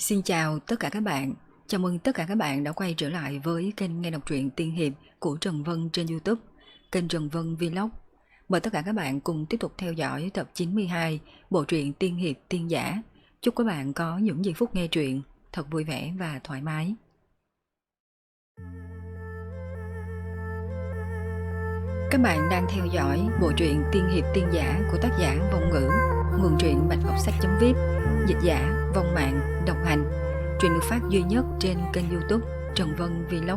Xin chào tất cả các bạn. Chào mừng tất cả các bạn đã quay trở lại với kênh nghe đọc truyện tiên hiệp của Trần Vân trên YouTube, kênh Trần Vân Vlog. Mời tất cả các bạn cùng tiếp tục theo dõi tập 92 bộ truyện tiên hiệp tiên giả. Chúc các bạn có những giây phút nghe truyện thật vui vẻ và thoải mái. Các bạn đang theo dõi bộ truyện tiên hiệp tiên giả của tác giả Vong Ngữ, nguồn truyện Bạch Ngọc Sách.vip, dịch giả Vong Mạng, độc hành. Truyện được phát duy nhất trên kênh YouTube Trần Vân Vlog.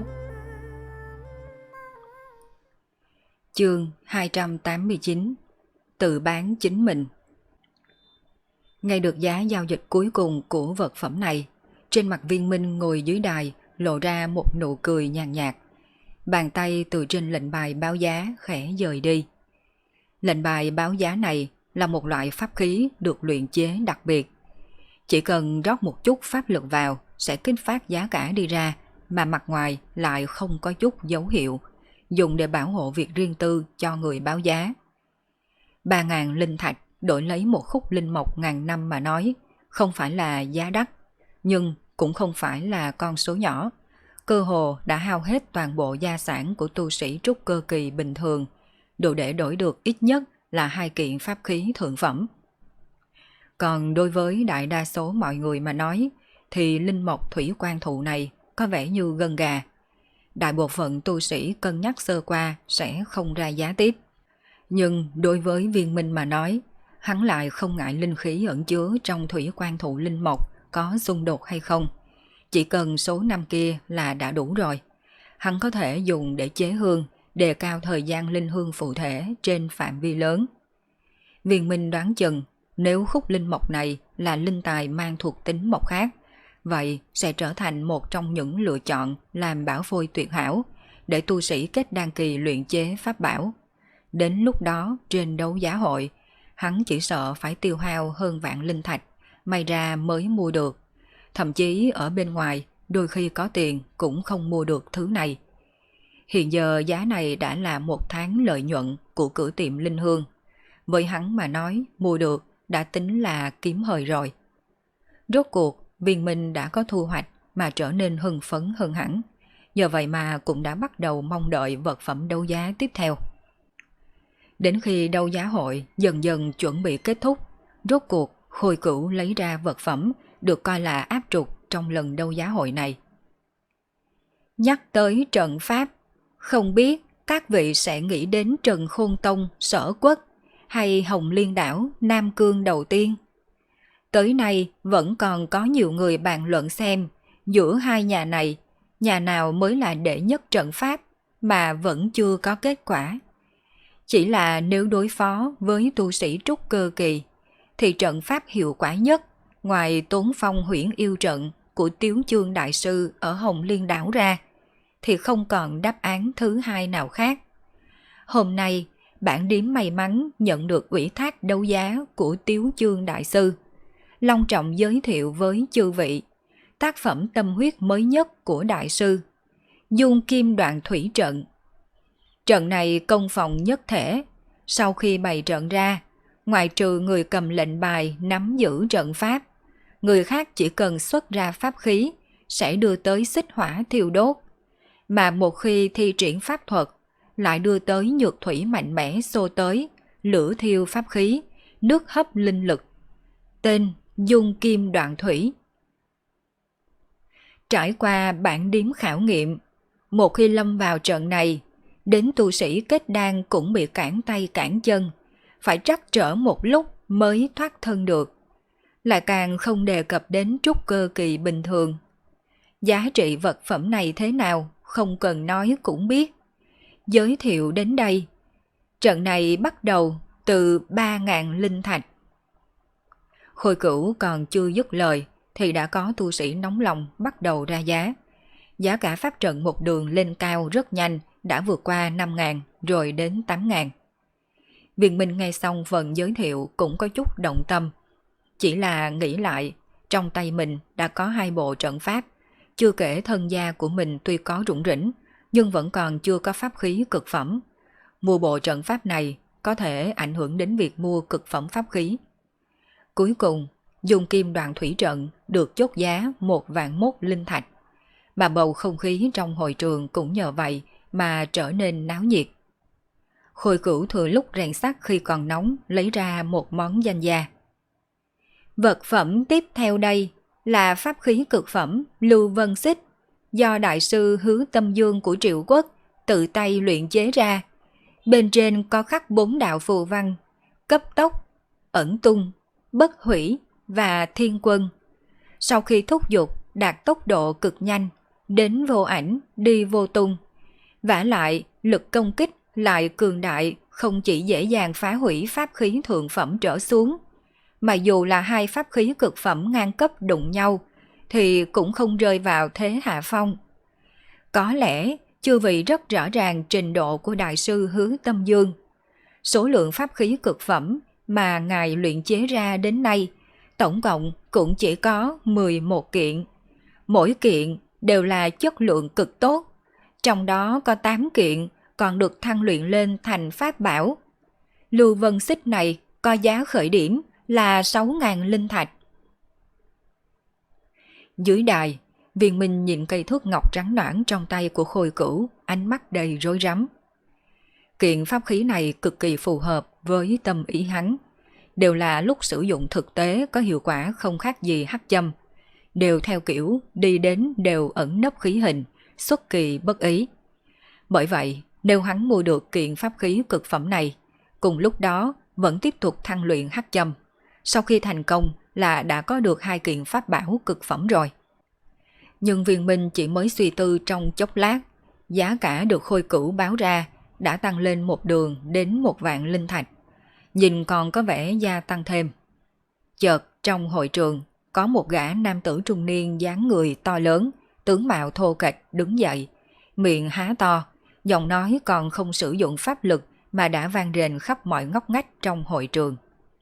Chương 289: Tự bán chính mình. Ngay được giá giao dịch cuối cùng của vật phẩm này, trên mặt Viên Minh ngồi dưới đài lộ ra một nụ cười nhàn nhạt. Bàn tay từ trên lệnh bài báo giá khẽ dời đi. Lệnh bài báo giá này là một loại pháp khí được luyện chế đặc biệt. Chỉ cần rót một chút pháp lực vào sẽ kích phát giá cả đi ra, mà mặt ngoài lại không có chút dấu hiệu, dùng để bảo hộ việc riêng tư cho người báo giá. 3.000 linh thạch đổi lấy một khúc linh mộc ngàn năm mà nói, không phải là giá đắt, nhưng cũng không phải là con số nhỏ. Cơ hồ đã hao hết toàn bộ gia sản của tu sĩ trúc cơ kỳ bình thường, đủ để đổi được ít nhất là 2 kiện pháp khí thượng phẩm. Còn đối với đại đa số mọi người mà nói, thì linh mộc thủy quan thụ này có vẻ như gân gà. Đại bộ phận tu sĩ cân nhắc sơ qua sẽ không ra giá tiếp. Nhưng đối với Viên Minh mà nói, hắn lại không ngại linh khí ẩn chứa trong thủy quan thụ linh mộc có xung đột hay không. Chỉ cần số năm kia là đã đủ rồi. Hắn có thể dùng để chế hương, đề cao thời gian linh hương phụ thể trên phạm vi lớn. Viên Minh đoán chừng, nếu khúc linh mộc này là linh tài mang thuộc tính mộc khác, vậy sẽ trở thành một trong những lựa chọn làm bảo phôi tuyệt hảo để tu sĩ kết đan kỳ luyện chế pháp bảo. Đến lúc đó trên đấu giá hội, hắn chỉ sợ phải tiêu hao hơn vạn linh thạch, may ra mới mua được. Thậm chí ở bên ngoài, đôi khi có tiền cũng không mua được thứ này. Hiện giờ giá này đã là 1 tháng lợi nhuận của cửa tiệm linh hương. Với hắn mà nói, mua được đã tính là kiếm hời rồi. Rốt cuộc, Viên Minh đã có thu hoạch mà trở nên hưng phấn hơn hẳn. Nhờ vậy mà cũng đã bắt đầu mong đợi vật phẩm đấu giá tiếp theo. Đến khi đấu giá hội dần dần chuẩn bị kết thúc, rốt cuộc Khôi Cửu lấy ra vật phẩm được coi là áp trục trong lần đấu giá hội này. Nhắc tới trận pháp, không biết các vị sẽ nghĩ đến Trần Khôn Tông Sở Quốc hay Hồng Liên Đảo Nam Cương đầu tiên. Tới nay vẫn còn có nhiều người bàn luận xem giữa hai nhà này, nhà nào mới là đệ nhất trận pháp mà vẫn chưa có kết quả. Chỉ là nếu đối phó với tu sĩ trúc cơ kỳ, thì trận pháp hiệu quả nhất ngoài Tốn Phong Huyễn Yêu Trận của Tiếu Chương Đại Sư ở Hồng Liên Đảo ra, thì không còn đáp án thứ hai nào khác. Hôm nay, bản điếm may mắn nhận được ủy thác đấu giá của Tiếu Chương Đại Sư, long trọng giới thiệu với chư vị tác phẩm tâm huyết mới nhất của Đại Sư, Dung Kim Đoạn Thủy Trận. Trận này công phòng nhất thể, sau khi bày trận ra, ngoại trừ người cầm lệnh bài nắm giữ trận pháp, người khác chỉ cần xuất ra pháp khí sẽ đưa tới xích hỏa thiêu đốt, mà một khi thi triển pháp thuật lại đưa tới nhược thủy mạnh mẽ xô tới, lửa thiêu pháp khí, nước hấp linh lực. Tên Dung Kim Đoạn Thủy. Trải qua bản điếm khảo nghiệm, một khi lâm vào trận này, đến tu sĩ kết đan cũng bị cản tay cản chân, phải trắc trở một lúc mới thoát thân được. Lại càng không đề cập đến trúc cơ kỳ bình thường. Giá trị vật phẩm này thế nào không cần nói cũng biết. Giới thiệu đến đây, trận này bắt đầu từ 3.000 linh thạch. Khôi Cửu còn chưa dứt lời thì đã có tu sĩ nóng lòng bắt đầu ra giá. Giá cả pháp trận một đường lên cao rất nhanh, đã vượt qua 5.000 rồi đến 8.000. Viên Minh nghe xong phần giới thiệu cũng có chút động tâm. Chỉ là nghĩ lại, trong tay mình đã có 2 bộ trận pháp, chưa kể thân gia của mình tuy có rủng rỉnh, nhưng vẫn còn chưa có pháp khí cực phẩm. Mua bộ trận pháp này có thể ảnh hưởng đến việc mua cực phẩm pháp khí. Cuối cùng, dùng kim đoạn thủy trận được chốt giá 1.001 linh thạch, mà bầu không khí trong hội trường cũng nhờ vậy mà trở nên náo nhiệt. Khôi Cửu thừa lúc rèn sắt khi còn nóng lấy ra một món danh gia. Vật phẩm tiếp theo đây là pháp khí cực phẩm Lưu Vân Xích, do đại sư Hứa Tâm Dương của Triệu Quốc tự tay luyện chế ra. Bên trên có khắc 4 đạo phù văn: cấp tốc, ẩn tung, bất hủy và thiên quân. Sau khi thúc giục đạt tốc độ cực nhanh, đến vô ảnh, đi vô tung. Vả lại, lực công kích lại cường đại, không chỉ dễ dàng phá hủy pháp khí thượng phẩm trở xuống, mà dù là hai pháp khí cực phẩm ngang cấp đụng nhau, thì cũng không rơi vào thế hạ phong. Có lẽ chư vị rất rõ ràng trình độ của đại sư Hứa Tâm Dương. Số lượng pháp khí cực phẩm mà ngài luyện chế ra đến nay, tổng cộng cũng chỉ có 11 kiện. Mỗi kiện đều là chất lượng cực tốt, trong đó có 8 kiện còn được thăng luyện lên thành pháp bảo. Lưu Vân Xích này có giá khởi điểm là 6.000 linh thạch. Dưới đài, Viên Minh nhìn cây thước ngọc trắng nõn trong tay của Khôi Cửu, ánh mắt đầy rối rắm. Kiện pháp khí này cực kỳ phù hợp với tâm ý hắn, đều là lúc sử dụng thực tế có hiệu quả không khác gì hắc châm, đều theo kiểu đi đến đều ẩn nấp khí hình, xuất kỳ bất ý. Bởi vậy, nếu hắn mua được kiện pháp khí cực phẩm này, cùng lúc đó vẫn tiếp tục thăng luyện hắc châm, sau khi thành công là đã có được 2 kiện pháp bảo cực phẩm rồi. Nhưng Viên Minh chỉ mới suy tư trong chốc lát, giá cả được Khôi Cửu báo ra đã tăng lên một đường đến 1.000 linh thạch, nhìn còn có vẻ gia tăng thêm. Chợt trong hội trường có một gã nam tử trung niên dáng người to lớn, tướng mạo thô kệch đứng dậy, miệng há to, giọng nói còn không sử dụng pháp lực mà đã vang rền khắp mọi ngóc ngách trong hội trường.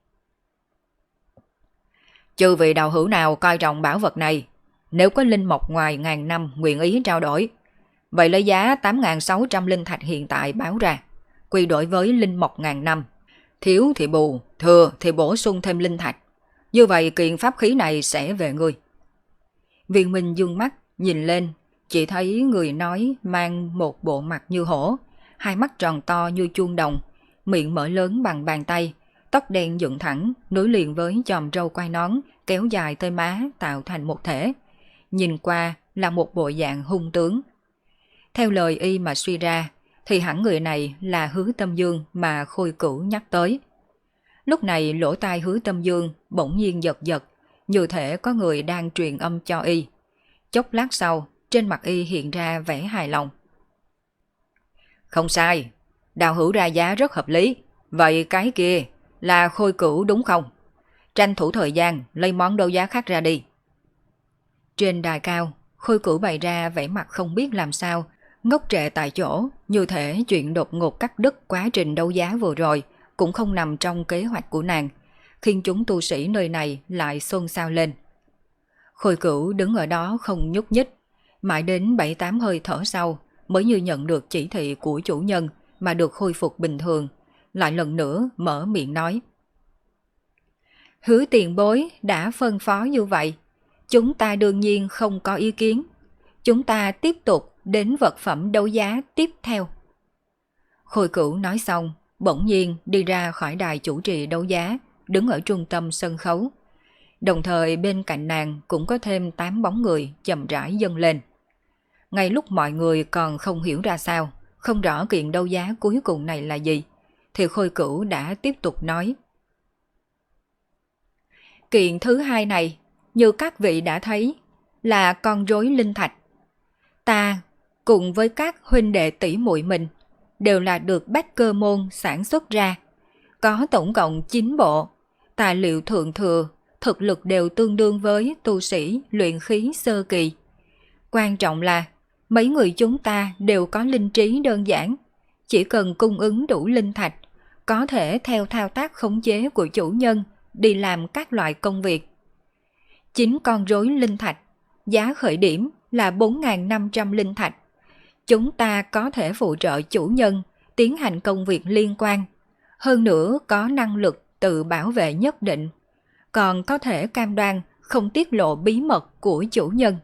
Chư vị đạo hữu nào coi trọng bảo vật này, nếu có linh mộc ngoài ngàn năm nguyện ý trao đổi, vậy lấy giá 8.600 linh thạch hiện tại báo ra, quy đổi với linh mộc ngàn năm, thiếu thì bù, thừa thì bổ sung thêm linh thạch. Như vậy kiện pháp khí này sẽ về ngươi. Viên Minh dương mắt nhìn lên, chỉ thấy người nói mang một bộ mặt như hổ, hai mắt tròn to như chuông đồng, miệng mở lớn bằng bàn tay, tóc đen dựng thẳng, nối liền với chòm râu quai nón kéo dài tới má tạo thành một thể. Nhìn qua là một bộ dạng hung tướng. Theo lời y mà suy ra, thì hẳn người này là Hứa Tâm Dương mà Khôi Cửu nhắc tới. Lúc này lỗ tai Hứa Tâm Dương bỗng nhiên giật giật, như thể có người đang truyền âm cho y. Chốc lát sau, trên mặt y hiện ra vẻ hài lòng. Không sai, đạo hữu ra giá rất hợp lý. Vậy cái kia là Khôi Cửu đúng không? Tranh thủ thời gian lấy món đấu giá khác ra đi. Trên đài cao, Khôi Cửu bày ra vẻ mặt không biết làm sao, ngốc trệ tại chỗ, như thể chuyện đột ngột cắt đứt quá trình đấu giá vừa rồi cũng không nằm trong kế hoạch của nàng, khiến chúng tu sĩ nơi này lại xôn xao lên. Khôi Cửu đứng ở đó không nhúc nhích, mãi đến 7-8 hơi thở sau mới như nhận được chỉ thị của chủ nhân mà được khôi phục bình thường, lại lần nữa mở miệng nói. Hứa tiền bối đã phân phó như vậy, chúng ta đương nhiên không có ý kiến. Chúng ta tiếp tục đến vật phẩm đấu giá tiếp theo. Khôi Cửu nói xong, bỗng nhiên đi ra khỏi đài chủ trì đấu giá, đứng ở trung tâm sân khấu. Đồng thời bên cạnh nàng cũng có thêm 8 bóng người chậm rãi dâng lên. Ngay lúc mọi người còn không hiểu ra sao, không rõ kiện đấu giá cuối cùng này là gì, thì Khôi Cửu đã tiếp tục nói. Kiện thứ hai này, như các vị đã thấy, là con rối linh thạch. Ta cùng với các huynh đệ tỷ muội mình đều là được Bách Cơ Môn sản xuất ra, có tổng cộng 9 bộ, tài liệu thượng thừa, thực lực đều tương đương với tu sĩ luyện khí sơ kỳ. Quan trọng là mấy người chúng ta đều có linh trí đơn giản, chỉ cần cung ứng đủ linh thạch, có thể theo thao tác khống chế của chủ nhân đi làm các loại công việc. 9 con rối linh thạch, giá khởi điểm là 4.500 linh thạch. Chúng ta có thể phụ trợ chủ nhân tiến hành công việc liên quan, hơn nữa có năng lực tự bảo vệ nhất định. còn có thể cam đoan không tiết lộ bí mật của chủ nhân.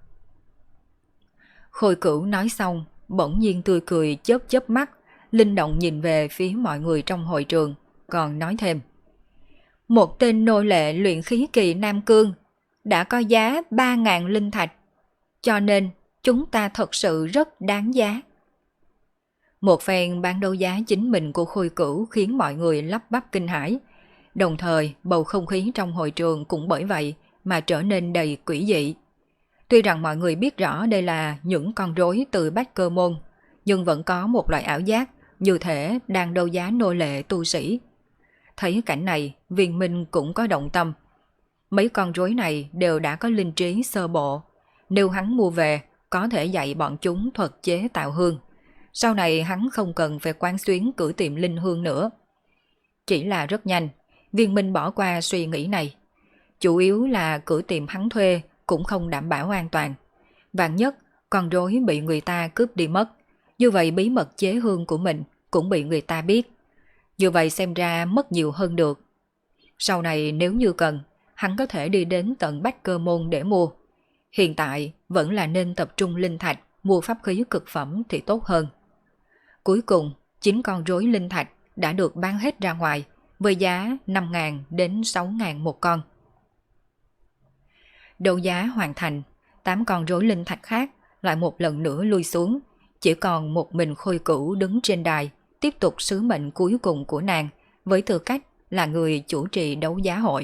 Khôi Cửu nói xong, bỗng nhiên tươi cười chớp chớp mắt, linh động nhìn về phía mọi người trong hội trường, còn nói thêm. Một tên nô lệ luyện khí kỳ Nam Cương đã có giá 3.000 linh thạch, cho nên chúng ta thật sự rất đáng giá. Một phen bán đấu giá chính mình của Khôi Cửu khiến mọi người lắp bắp kinh hãi, đồng thời bầu không khí trong hội trường cũng bởi vậy mà trở nên đầy quỷ dị. Tuy rằng mọi người biết rõ đây là những con rối từ Bách Cơ Môn, nhưng vẫn có một loại ảo giác như thể đang đấu giá nô lệ tu sĩ. Thấy cảnh này, Viên Minh cũng có động tâm. Mấy con rối này đều đã có linh trí sơ bộ. Nếu hắn mua về, có thể dạy bọn chúng thuật chế tạo hương. Sau này hắn không cần phải quán xuyến cửa tiệm linh hương nữa. Chỉ là rất nhanh, Viên Minh bỏ qua suy nghĩ này. Chủ yếu là cửa tiệm hắn thuê cũng không đảm bảo an toàn. Vạn nhất, con rối bị người ta cướp đi mất. Như vậy bí mật chế hương của mình cũng bị người ta biết. Như vậy xem ra mất nhiều hơn được. Sau này nếu như cần, hắn có thể đi đến tận Bách Cơ Môn để mua. Hiện tại vẫn là nên tập trung linh thạch mua pháp khí cực phẩm thì tốt hơn. Cuối cùng, 9 con rối linh thạch đã được bán hết ra ngoài với giá 5.000 đến 6.000 một con. Đấu giá hoàn thành, 8 con rối linh thạch khác lại một lần nữa lui xuống, chỉ còn một mình Khôi Cửu đứng trên đài, tiếp tục sứ mệnh cuối cùng của nàng với tư cách là người chủ trì đấu giá hội.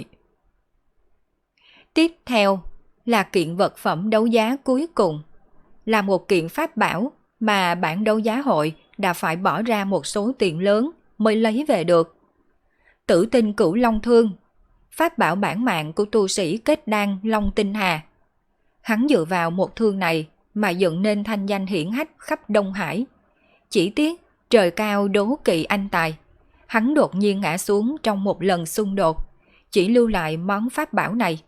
Tiếp theo là kiện vật phẩm đấu giá cuối cùng, là một kiện pháp bảo mà bản đấu giá hội đã phải bỏ ra một số tiền lớn mới lấy về được. Tử tinh Cửu Long Thương, pháp bảo bản mạng của tu sĩ kết đan Long Tinh Hà. Hắn dựa vào một thương này mà dựng nên thanh danh hiển hách khắp Đông Hải. Chỉ tiếc trời cao đố kỵ anh tài, hắn đột nhiên ngã xuống trong một lần xung đột, chỉ lưu lại món pháp bảo này.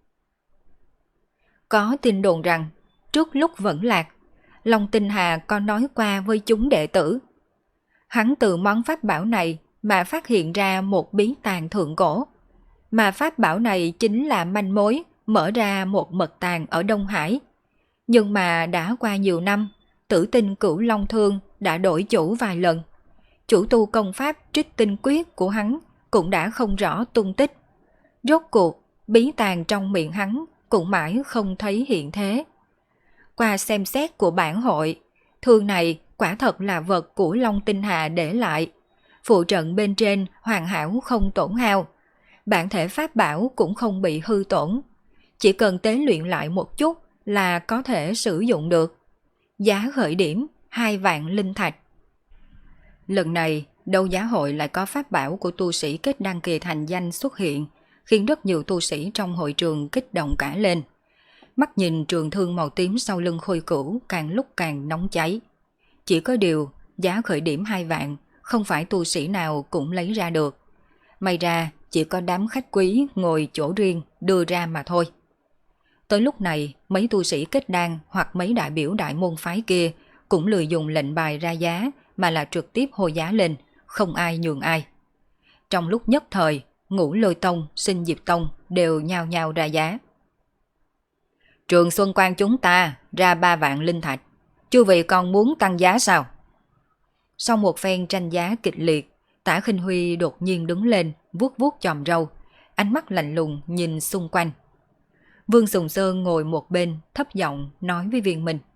Có tin đồn rằng trước lúc vẫn lạc, Long Tinh Hà có nói qua với chúng đệ tử. Hắn từ món pháp bảo này mà phát hiện ra một bí tàng thượng cổ, mà pháp bảo này chính là manh mối mở ra một mật tàng ở Đông Hải. Nhưng mà đã qua nhiều năm, Tử tinh Cửu Long Thương đã đổi chủ vài lần. Chủ tu công pháp Trích Tinh Quyết của hắn cũng đã không rõ tung tích. Rốt cuộc, bí tàng trong miệng hắn cũng mãi không thấy hiện thế. Qua xem xét của bản hội, thương này quả thật là vật của Long Tinh Hà để lại. Phụ trận bên trên hoàn hảo không tổn hao. Bản thể pháp bảo cũng không bị hư tổn. Chỉ cần tế luyện lại một chút là có thể sử dụng được. Giá khởi điểm 2 vạn linh thạch. Lần này, đấu giá hội lại có pháp bảo của tu sĩ kết đăng kỳ thành danh xuất hiện, khiến rất nhiều tu sĩ trong hội trường kích động cả lên. Mắt nhìn trường thương màu tím sau lưng Khôi Cửu càng lúc càng nóng cháy. Chỉ có điều, giá khởi điểm 2 vạn, không phải tu sĩ nào cũng lấy ra được. May ra, chỉ có đám khách quý ngồi chỗ riêng đưa ra mà thôi. Tới lúc này, mấy tu sĩ kết đan hoặc mấy đại biểu đại môn phái kia cũng lười dùng lệnh bài ra giá mà là trực tiếp hô giá lên, không ai nhường ai. Trong lúc nhất thời, Ngũ Lôi Tông, Sinh Diệp Tông đều nhao nhao ra giá. Trường Xuân Quan chúng ta ra 3 vạn linh thạch, chư vị còn muốn tăng giá sao? Sau một phen tranh giá kịch liệt, Tả Khinh Huy đột nhiên đứng lên, vuốt vuốt chòm râu, ánh mắt lạnh lùng nhìn xung quanh. Vương Sùng Sơn ngồi một bên, thấp giọng nói với Viên Minh.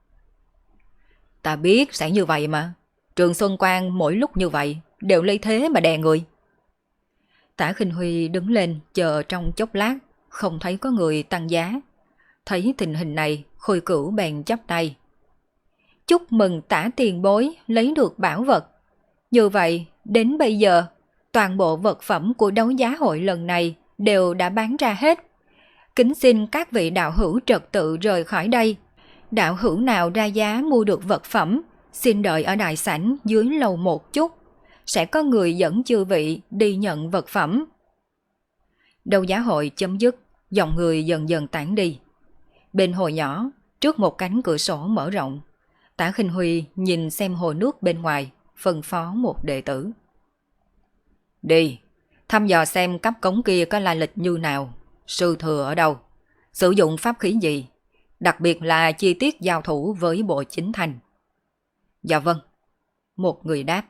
Ta biết sẽ như vậy mà, Trường Xuân Quan mỗi lúc như vậy đều lấy thế mà đè người. Tả Khinh Huy đứng lên chờ trong chốc lát, không thấy có người tăng giá. Thấy tình hình này, Khôi Cửu bèn chắp tay. Chúc mừng Tả tiền bối lấy được bảo vật. Như vậy, đến bây giờ, toàn bộ vật phẩm của đấu giá hội lần này đều đã bán ra hết. Kính xin các vị đạo hữu trật tự rời khỏi đây. Đạo hữu nào ra giá mua được vật phẩm, xin đợi ở đại sảnh dưới lầu một chút. Sẽ có người dẫn chư vị đi nhận vật phẩm. Đấu giá hội chấm dứt, dòng người dần dần tản đi. Bên hồ nhỏ, trước một cánh cửa sổ mở rộng, Tả Khinh Huy nhìn xem hồ nước bên ngoài, phân phó một đệ tử. Đi, thăm dò xem cấp cống kia có lai lịch như nào, sư thừa ở đâu, sử dụng pháp khí gì, đặc biệt là chi tiết giao thủ với bộ chính thành. Dạ vâng, một người đáp.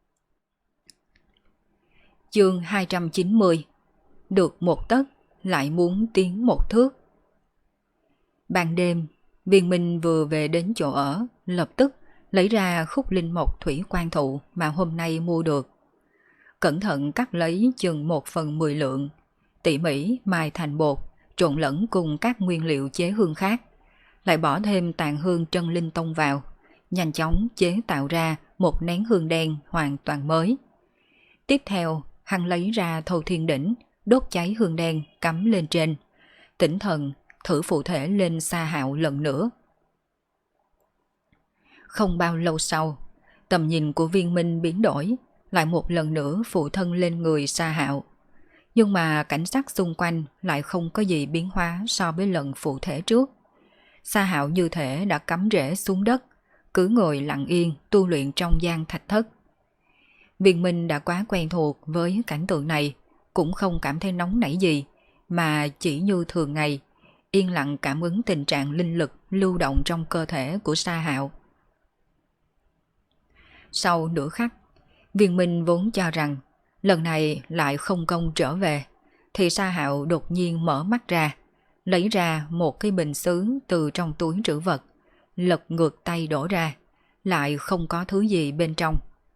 Chương 290. Được một tấc lại muốn tiến một thước. Ban đêm, Viên Minh vừa về đến chỗ ở, lập tức lấy ra khúc linh mộc thủy quan thụ mà hôm nay mua được. Cẩn thận cắt lấy chừng 1/10 lượng, tỉ mỉ mài thành bột, trộn lẫn cùng các nguyên liệu chế hương khác, lại bỏ thêm tàn hương trân linh tông vào, nhanh chóng chế tạo ra một nén hương đen hoàn toàn mới. Tiếp theo, hắn lấy ra thâu thiên đỉnh, đốt cháy hương đen cắm lên trên, tỉnh thần thử phụ thể lên Sa Hạo lần nữa. Không bao lâu sau, tầm nhìn của Viên Minh biến đổi, lại một lần nữa phụ thân lên người Sa Hạo. Nhưng mà cảnh sắc xung quanh lại không có gì biến hóa so với lần phụ thể trước. Sa Hạo như thể đã cắm rễ xuống đất, cứ ngồi lặng yên tu luyện trong gian thạch thất. Viên Minh đã quá quen thuộc với cảnh tượng này, cũng không cảm thấy nóng nảy gì, mà chỉ như thường ngày, yên lặng cảm ứng tình trạng linh lực lưu động trong cơ thể của Sa Hạo. Sau nửa khắc, Viên Minh vốn cho rằng lần này lại không công trở về, thì Sa Hạo đột nhiên mở mắt ra, lấy ra một cái bình sứ từ trong túi trữ vật, lật ngược tay đổ ra, lại không có thứ gì bên trong.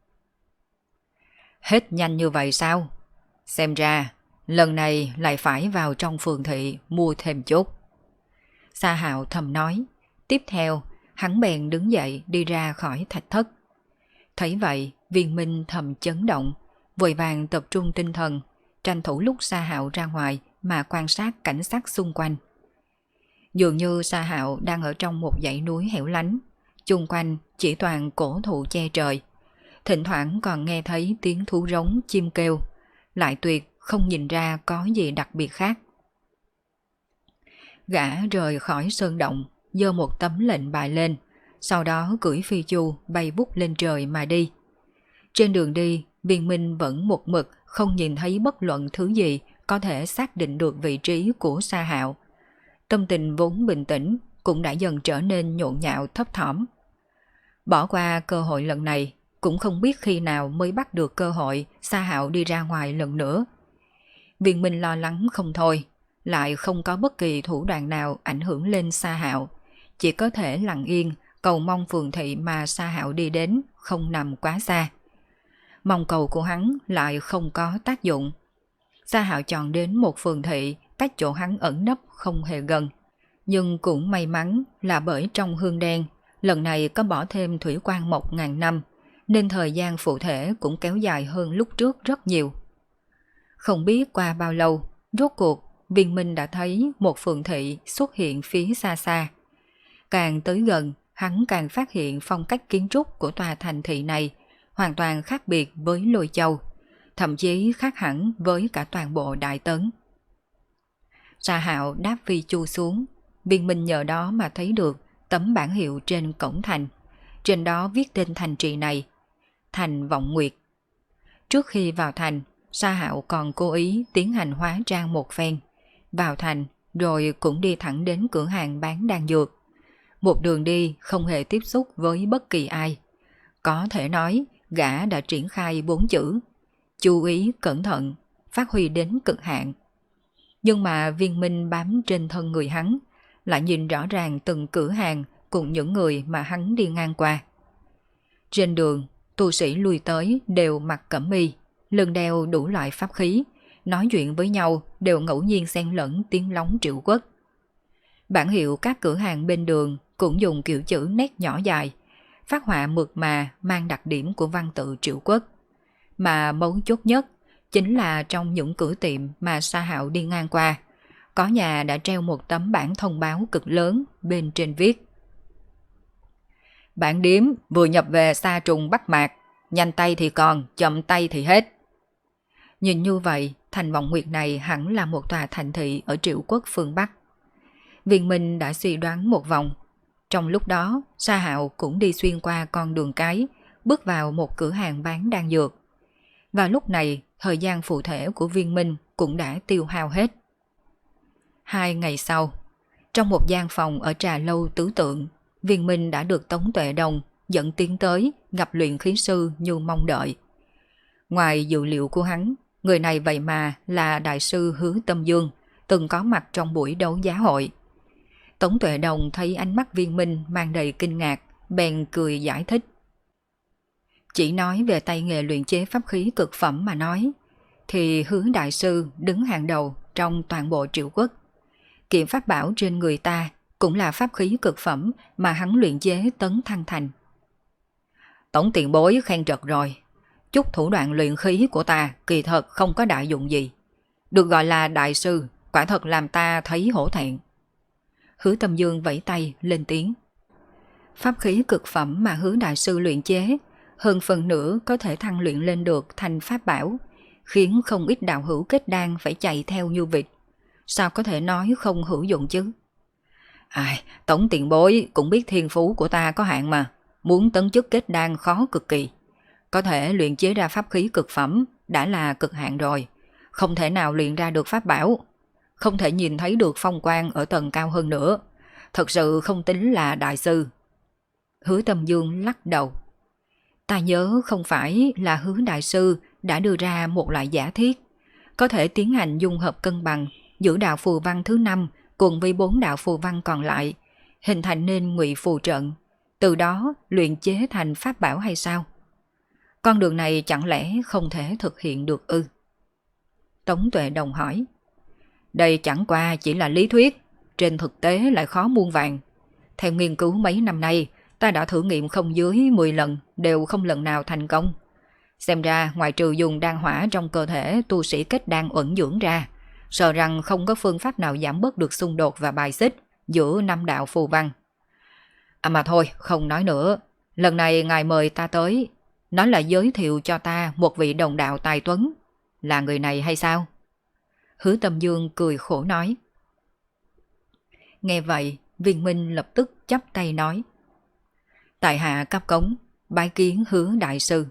Hết nhanh như vậy sao? Xem ra lần này lại phải vào trong phường thị mua thêm chút. Sa Hạo thầm nói. Tiếp theo hắn bèn đứng dậy đi ra khỏi thạch thất. Thấy vậy, Viên Minh thầm chấn động, vội vàng tập trung tinh thần, tranh thủ lúc Sa Hạo ra ngoài mà quan sát cảnh sắc xung quanh. Dường như Sa Hạo đang ở trong một dãy núi hẻo lánh, chung quanh chỉ toàn cổ thụ che trời, thỉnh thoảng còn nghe thấy tiếng thú rống chim kêu, lại tuyệt không nhìn ra có gì đặc biệt khác. Gã rời khỏi sơn động, giơ một tấm lệnh bài lên, sau đó cưỡi phi chu bay vút lên trời mà đi. Trên đường đi, Viên Minh vẫn một mực không nhìn thấy bất luận thứ gì có thể xác định được vị trí của Sa Hạo. Tâm tình vốn bình tĩnh cũng đã dần trở nên nhộn nhạo thấp thỏm. Bỏ qua cơ hội lần này, cũng không biết khi nào mới bắt được cơ hội Sa Hạo đi ra ngoài lần nữa. Viên Minh lo lắng không thôi, lại không có bất kỳ thủ đoạn nào ảnh hưởng lên Sa Hạo, chỉ có thể lặng yên cầu mong phường thị mà Sa Hạo đi đến không nằm quá xa. Mong cầu của hắn lại không có tác dụng. Sa Hạo chọn đến một phường thị cách chỗ hắn ẩn nấp không hề gần, nhưng cũng may mắn là bởi trong hương đen lần này có bỏ thêm thủy quan mộc ngàn năm, nên thời gian phụ thể cũng kéo dài hơn lúc trước rất nhiều. Không biết qua bao lâu, rốt cuộc Viên Minh đã thấy một phường thị xuất hiện phía xa xa. Càng tới gần, hắn càng phát hiện phong cách kiến trúc của tòa thành thị này hoàn toàn khác biệt với Lôi Châu, thậm chí khác hẳn với cả toàn bộ Đại Tấn. Sa Hạo đáp phi chu xuống, Viên Minh nhờ đó mà thấy được tấm bảng hiệu trên cổng thành. Trên đó viết tên thành trì này, Thành Vọng Nguyệt. Trước khi vào thành, Sa Hạo còn cố ý tiến hành hóa trang một phen. Vào thành rồi cũng đi thẳng đến cửa hàng bán đan dược. Một đường đi không hề tiếp xúc với bất kỳ ai. Có thể nói gã đã triển khai 4 chữ: chú ý cẩn thận, phát huy đến cực hạn. Nhưng mà Viên Minh bám trên thân người hắn, lại nhìn rõ ràng từng cửa hàng cùng những người mà hắn đi ngang qua. Trên đường, tu sĩ lui tới đều mặc cẩm y, lưng đeo đủ loại pháp khí, nói chuyện với nhau đều ngẫu nhiên xen lẫn tiếng lóng Triệu Quốc. Bảng hiệu các cửa hàng bên đường cũng dùng kiểu chữ nét nhỏ dài, phác họa mượt mà mang đặc điểm của văn tự Triệu Quốc. Mà mấu chốt nhất chính là trong những cửa tiệm mà Sa Hạo đi ngang qua, có nhà đã treo một tấm bảng thông báo cực lớn, bên trên viết: Bản điếm vừa nhập về Sa Trùng Bắc Mạc, nhanh tay thì còn, chậm tay thì hết. Nhìn như vậy, thành Vọng Nguyệt này hẳn là một tòa thành thị ở Triệu Quốc phương Bắc. Viên Minh đã suy đoán một vòng. Trong lúc đó, Sa Hạo cũng đi xuyên qua con đường cái, bước vào một cửa hàng bán đan dược. Vào lúc này, thời gian phụ thể của Viên Minh cũng đã tiêu hao hết. 2 ngày sau, trong một gian phòng ở trà lâu tứ tượng, Viên Minh đã được Tống Tuệ Đồng dẫn tiến tới gặp luyện khí sư như mong đợi. Ngoài dự liệu của hắn, người này vậy mà là đại sư Hứa Tâm Dương, từng có mặt trong buổi đấu giá hội. Tống Tuệ Đồng thấy ánh mắt Viên Minh mang đầy kinh ngạc, bèn cười giải thích. Chỉ nói về tay nghề luyện chế pháp khí cực phẩm mà nói, thì Hứa đại sư đứng hàng đầu trong toàn bộ Triệu Quốc. Kiện pháp bảo trên người ta cũng là pháp khí cực phẩm mà hắn luyện chế tấn thăng thành. Tổng tiền bối khen trật rồi, chút thủ đoạn luyện khí của ta kỳ thật không có đại dụng gì. Được gọi là đại sư, quả thật làm ta thấy hổ thẹn. Hứa Tâm Dương vẫy tay lên tiếng. Pháp khí cực phẩm mà Hứa đại sư luyện chế, hơn phần nửa có thể thăng luyện lên được thành pháp bảo, khiến không ít đạo hữu kết đan phải chạy theo như vịt. Sao có thể nói không hữu dụng chứ? Tổng tiền bối cũng biết thiên phú của ta có hạn mà, muốn tấn chức kết đan khó cực kỳ. Có thể luyện chế ra pháp khí cực phẩm đã là cực hạn rồi, không thể nào luyện ra được pháp bảo, không thể nhìn thấy được phong quang ở tầng cao hơn nữa, thật sự không tính là đại sư. Hứa Tâm Dương lắc đầu. Ta nhớ không phải là Hứa đại sư đã đưa ra một loại giả thiết, có thể tiến hành dung hợp cân bằng giữa đạo phù văn thứ 5 cùng với 4 đạo phù văn còn lại, hình thành nên ngụy phù trận, từ đó luyện chế thành pháp bảo hay sao? Con đường này chẳng lẽ không thể thực hiện được ư? Tống Tuệ Đồng hỏi. Đây chẳng qua chỉ là lý thuyết, trên thực tế lại khó muôn vàn. Theo nghiên cứu mấy năm nay, ta đã thử nghiệm không dưới 10 lần, đều không lần nào thành công. Xem ra ngoài trừ dùng đan hỏa trong cơ thể tu sĩ kết đan ẩn dưỡng ra, sợ rằng không có phương pháp nào giảm bớt được xung đột và bài xích giữa 5 đạo phù văn. Mà thôi, không nói nữa. Lần này ngài mời ta tới, nói là giới thiệu cho ta một vị đồng đạo tài tuấn. Là người này hay sao? Hứa Tâm Dương cười khổ nói. Nghe vậy, Viên Minh lập tức chắp tay nói. Tại hạ cấp cống, bái kiến Hứa đại sư.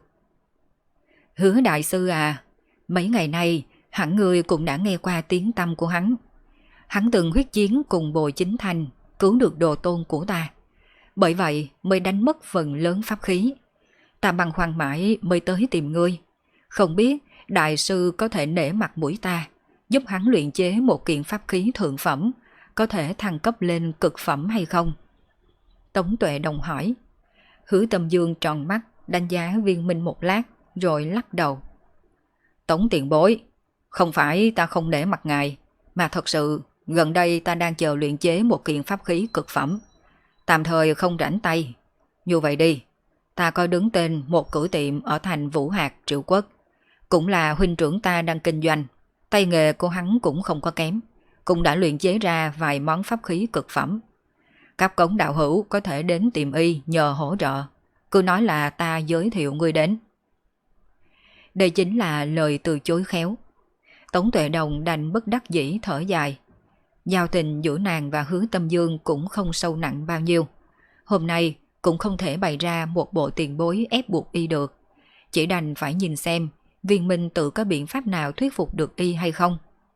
Hứa đại sư à, mấy ngày nay hẳn người cũng đã nghe qua tiếng tăm của hắn. Hắn từng huyết chiến cùng Bồi Chính Thành, cứu được đồ tôn của ta. Bởi vậy mới đánh mất phần lớn pháp khí. Ta băn khoăn mãi mới tới tìm ngươi. Không biết đại sư có thể nể mặt mũi ta, giúp hắn luyện chế một kiện pháp khí thượng phẩm, có thể thăng cấp lên cực phẩm hay không? Tống Tuệ Đồng hỏi. Hứa Tâm Dương tròn mắt đánh giá Viên Minh một lát rồi lắc đầu. Tống tiền bối, không phải ta không nể mặt ngài, mà thật sự gần đây ta đang chờ luyện chế một kiện pháp khí cực phẩm, tạm thời không rảnh tay. Như vậy đi, ta coi đứng tên một cửa tiệm ở thành Vũ Hạc, Triệu Quốc, cũng là huynh trưởng ta đang kinh doanh, tay nghề của hắn cũng không có kém, cũng đã luyện chế ra vài món pháp khí cực phẩm. Các cống đạo hữu có thể đến tìm y nhờ hỗ trợ, cứ nói là ta giới thiệu ngươi đến. Đây chính là lời từ chối khéo. Tống Tuệ Đồng đành bất đắc dĩ thở dài. Giao tình giữa nàng và Hứa Tâm Dương cũng không sâu nặng bao nhiêu. Hôm nay cũng không thể bày ra một bộ tiền bối ép buộc y được. Chỉ đành phải nhìn xem Viên Minh tự có biện pháp nào thuyết phục được y hay không.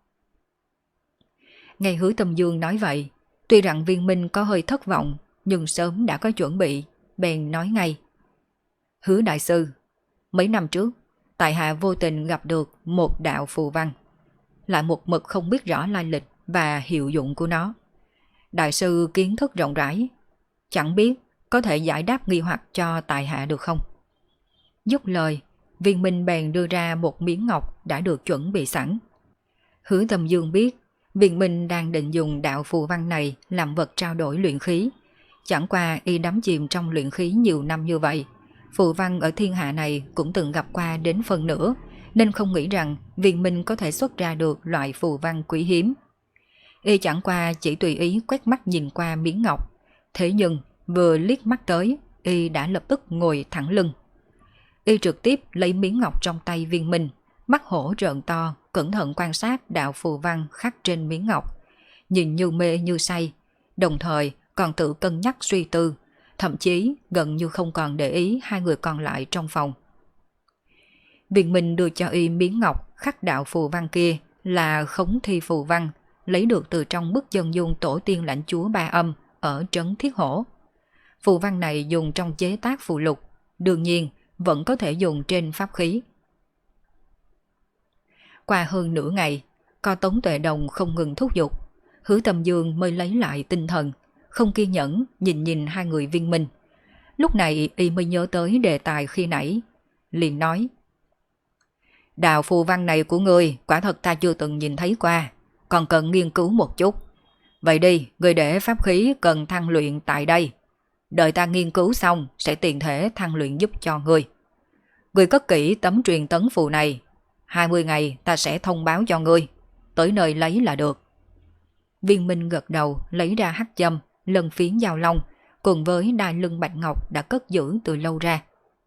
Nghe Hứa Tâm Dương nói vậy, tuy rằng Viên Minh có hơi thất vọng, nhưng sớm đã có chuẩn bị, bèn nói ngay. Hứa đại sư, mấy năm trước, tại hạ vô tình gặp được một đạo phù văn, lại một mực không biết rõ lai lịch và hiệu dụng của nó. Đại sư kiến thức rộng rãi, chẳng biết có thể giải đáp nghi hoặc cho tại hạ được không? Dứt lời, Viên Minh bèn đưa ra một miếng ngọc đã được chuẩn bị sẵn. Hứa Tâm Dương biết Viên Minh đang định dùng đạo phù văn này làm vật trao đổi luyện khí. Chẳng qua y đắm chìm trong luyện khí nhiều năm như vậy, phù văn ở thiên hạ này cũng từng gặp qua đến phần nửa, nên không nghĩ rằng Viên Minh có thể xuất ra được loại phù văn quý hiếm. Y chẳng qua chỉ tùy ý quét mắt nhìn qua miếng ngọc, thế nhưng vừa liếc mắt tới, y đã lập tức ngồi thẳng lưng. Y trực tiếp lấy miếng ngọc trong tay Viên Minh, mắt hổ trợn to, cẩn thận quan sát đạo phù văn khắc trên miếng ngọc, nhìn như mê như say, đồng thời còn tự cân nhắc suy tư, thậm chí gần như không còn để ý hai người còn lại trong phòng. Viên Minh đưa cho y miếng ngọc, khắc đạo phù văn kia là khống thi phù văn, lấy được từ trong bức chân dung tổ tiên lãnh chúa Ba Âm ở trấn Thiết Hổ. Phù văn này dùng trong chế tác phù lục, đương nhiên vẫn có thể dùng trên pháp khí. Qua hơn nửa ngày, co Tống Tuệ Đồng không ngừng thúc giục, Hứa Tầm Dương mới lấy lại tinh thần, không kiên nhẫn nhìn hai người Viên Minh. Lúc này y mới nhớ tới đề tài khi nãy, liền nói: đạo phù văn này của ngươi quả thật ta chưa từng nhìn thấy qua, còn cần nghiên cứu một chút. Vậy đi, ngươi để pháp khí cần thăng luyện tại đây. Đợi ta nghiên cứu xong sẽ tiện thể thăng luyện giúp cho ngươi. Ngươi cất kỹ tấm truyền tấn phù này, 20 ngày ta sẽ thông báo cho ngươi, tới nơi lấy là được. Viên Minh gật đầu lấy ra hắc châm, lân phiến giao long cùng với đai lưng bạch ngọc đã cất giữ từ lâu ra.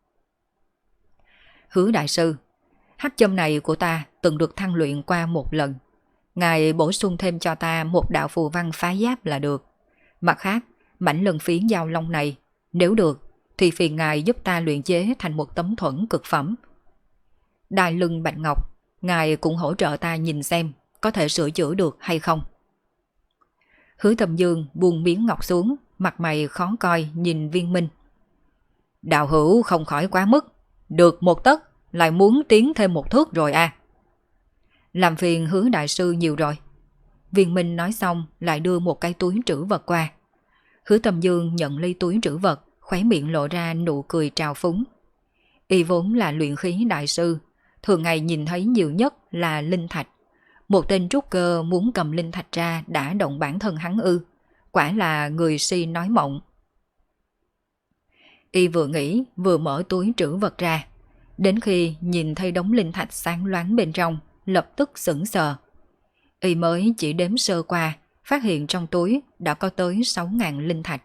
Hứa đại sư, hắc châm này của ta từng được thăng luyện qua một lần. Ngài bổ sung thêm cho ta một đạo phù văn phá giáp là được. Mặt khác, mảnh lân phiến giao long này, nếu được thì phiền ngài giúp ta luyện chế thành một tấm thuẫn cực phẩm. Đai lưng bạch ngọc, ngài cũng hỗ trợ ta nhìn xem có thể sửa chữa được hay không. Hứa Tầm Dương buông miếng ngọc xuống, mặt mày khó coi nhìn Viên Minh. Đạo hữu không khỏi quá mức, được một tấc lại muốn tiến thêm một thước rồi à. Làm phiền Hứa đại sư nhiều rồi. Viên Minh nói xong lại đưa một cái túi trữ vật qua. Hứa Tầm Dương nhận ly túi trữ vật, khóe miệng lộ ra nụ cười trào phúng. Y vốn là luyện khí đại sư, thường ngày nhìn thấy nhiều nhất là linh thạch. Một tên trúc cơ muốn cầm linh thạch ra đã động bản thân hắn ư. Quả là người si nói mộng. Y vừa nghĩ vừa mở túi trữ vật ra. Đến khi nhìn thấy đống linh thạch sáng loáng bên trong, lập tức sững sờ. Y mới chỉ đếm sơ qua, phát hiện trong túi đã có tới 6.000 linh thạch.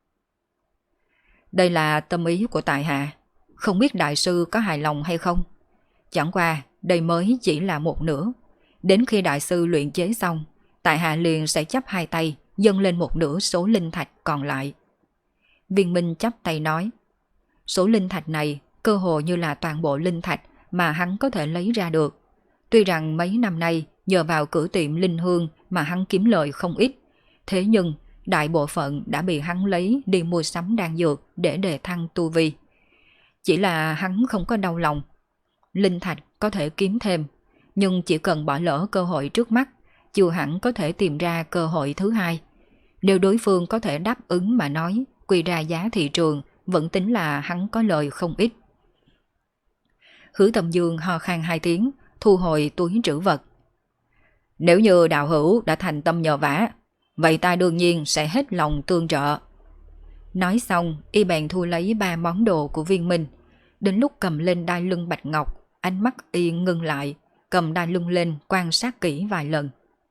Đây là tâm ý của tại hạ, không biết đại sư có hài lòng hay không. Chẳng qua đây mới chỉ là một nửa. Đến khi đại sư luyện chế xong, tại hạ liền sẽ chắp hai tay dâng lên một nửa số linh thạch còn lại. Viên Minh chắp tay nói, số linh thạch này cơ hồ như là toàn bộ linh thạch mà hắn có thể lấy ra được. Tuy rằng mấy năm nay nhờ vào cửa tiệm linh hương mà hắn kiếm lời không ít, thế nhưng đại bộ phận đã bị hắn lấy đi mua sắm đan dược để đề thăng tu vi. Chỉ là hắn không có đau lòng. Linh thạch có thể kiếm thêm, nhưng chỉ cần bỏ lỡ cơ hội trước mắt, chưa hẳn có thể tìm ra cơ hội thứ hai. Nếu đối phương có thể đáp ứng mà nói, quy ra giá thị trường, vẫn tính là hắn có lời không ít. Hứa Tầm Dương ho khan 2 tiếng, thu hồi túi trữ vật. Nếu như đạo hữu đã thành tâm nhờ vả, vậy ta đương nhiên sẽ hết lòng tương trợ. Nói xong, y bèn thu lấy 3 món đồ của Viên Minh. Đến lúc cầm lên đai lưng bạch ngọc, ánh mắt y ngưng lại, cầm đai lưng lên quan sát kỹ vài lần.